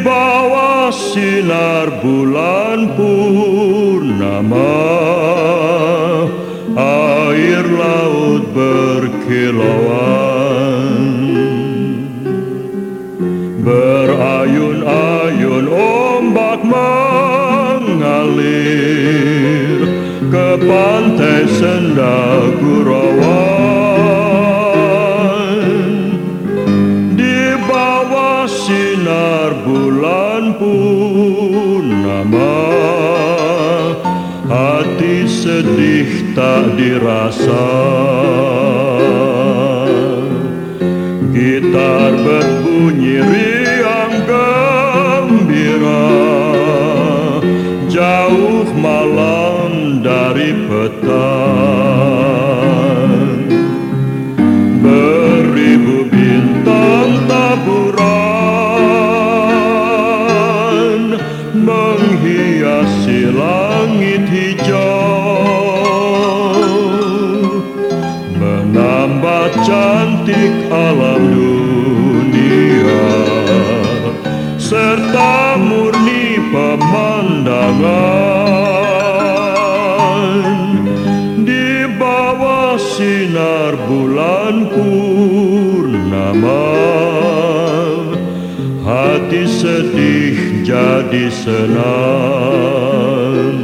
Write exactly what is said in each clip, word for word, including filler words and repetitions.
bawah sinar bulan purnama, air laut berkilauan, berayun-ayun ombak mengalir ke pantai Senda Gurauan. Di bawah sinar bulan purnama, hati sedih tak dirasa. Gitar berbunyi riang gembira, jauh malam dari petang. Beribu bintang taburan menghiasi langit hijau, menambah cantik alam dunia serta murni pemandangan. Di bawah sinar bulan purnama, hati sedih jadi senang.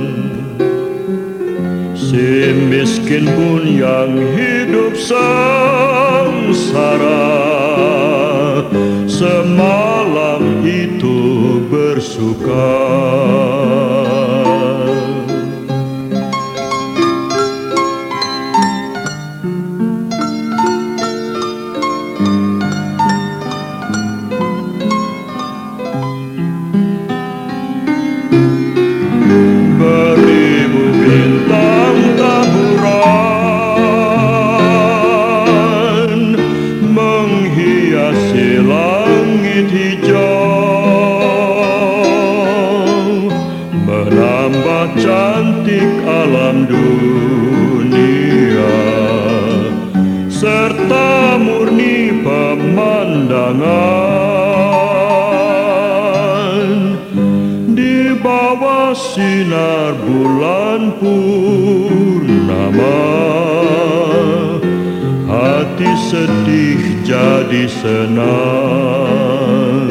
Si miskin pun yang hidup sengsara, semalam itu bersuka. Beribu bintang taburan menghiasi langit hijau, menambah cantik alam dunia serta murni pemandangan. Di bawah sinar bulan purnama, hati sedih jadi senang.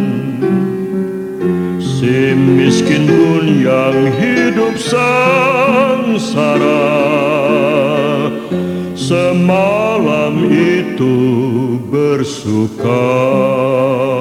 Si miskin pun yang hidup sengsara, semalam itu bersuka.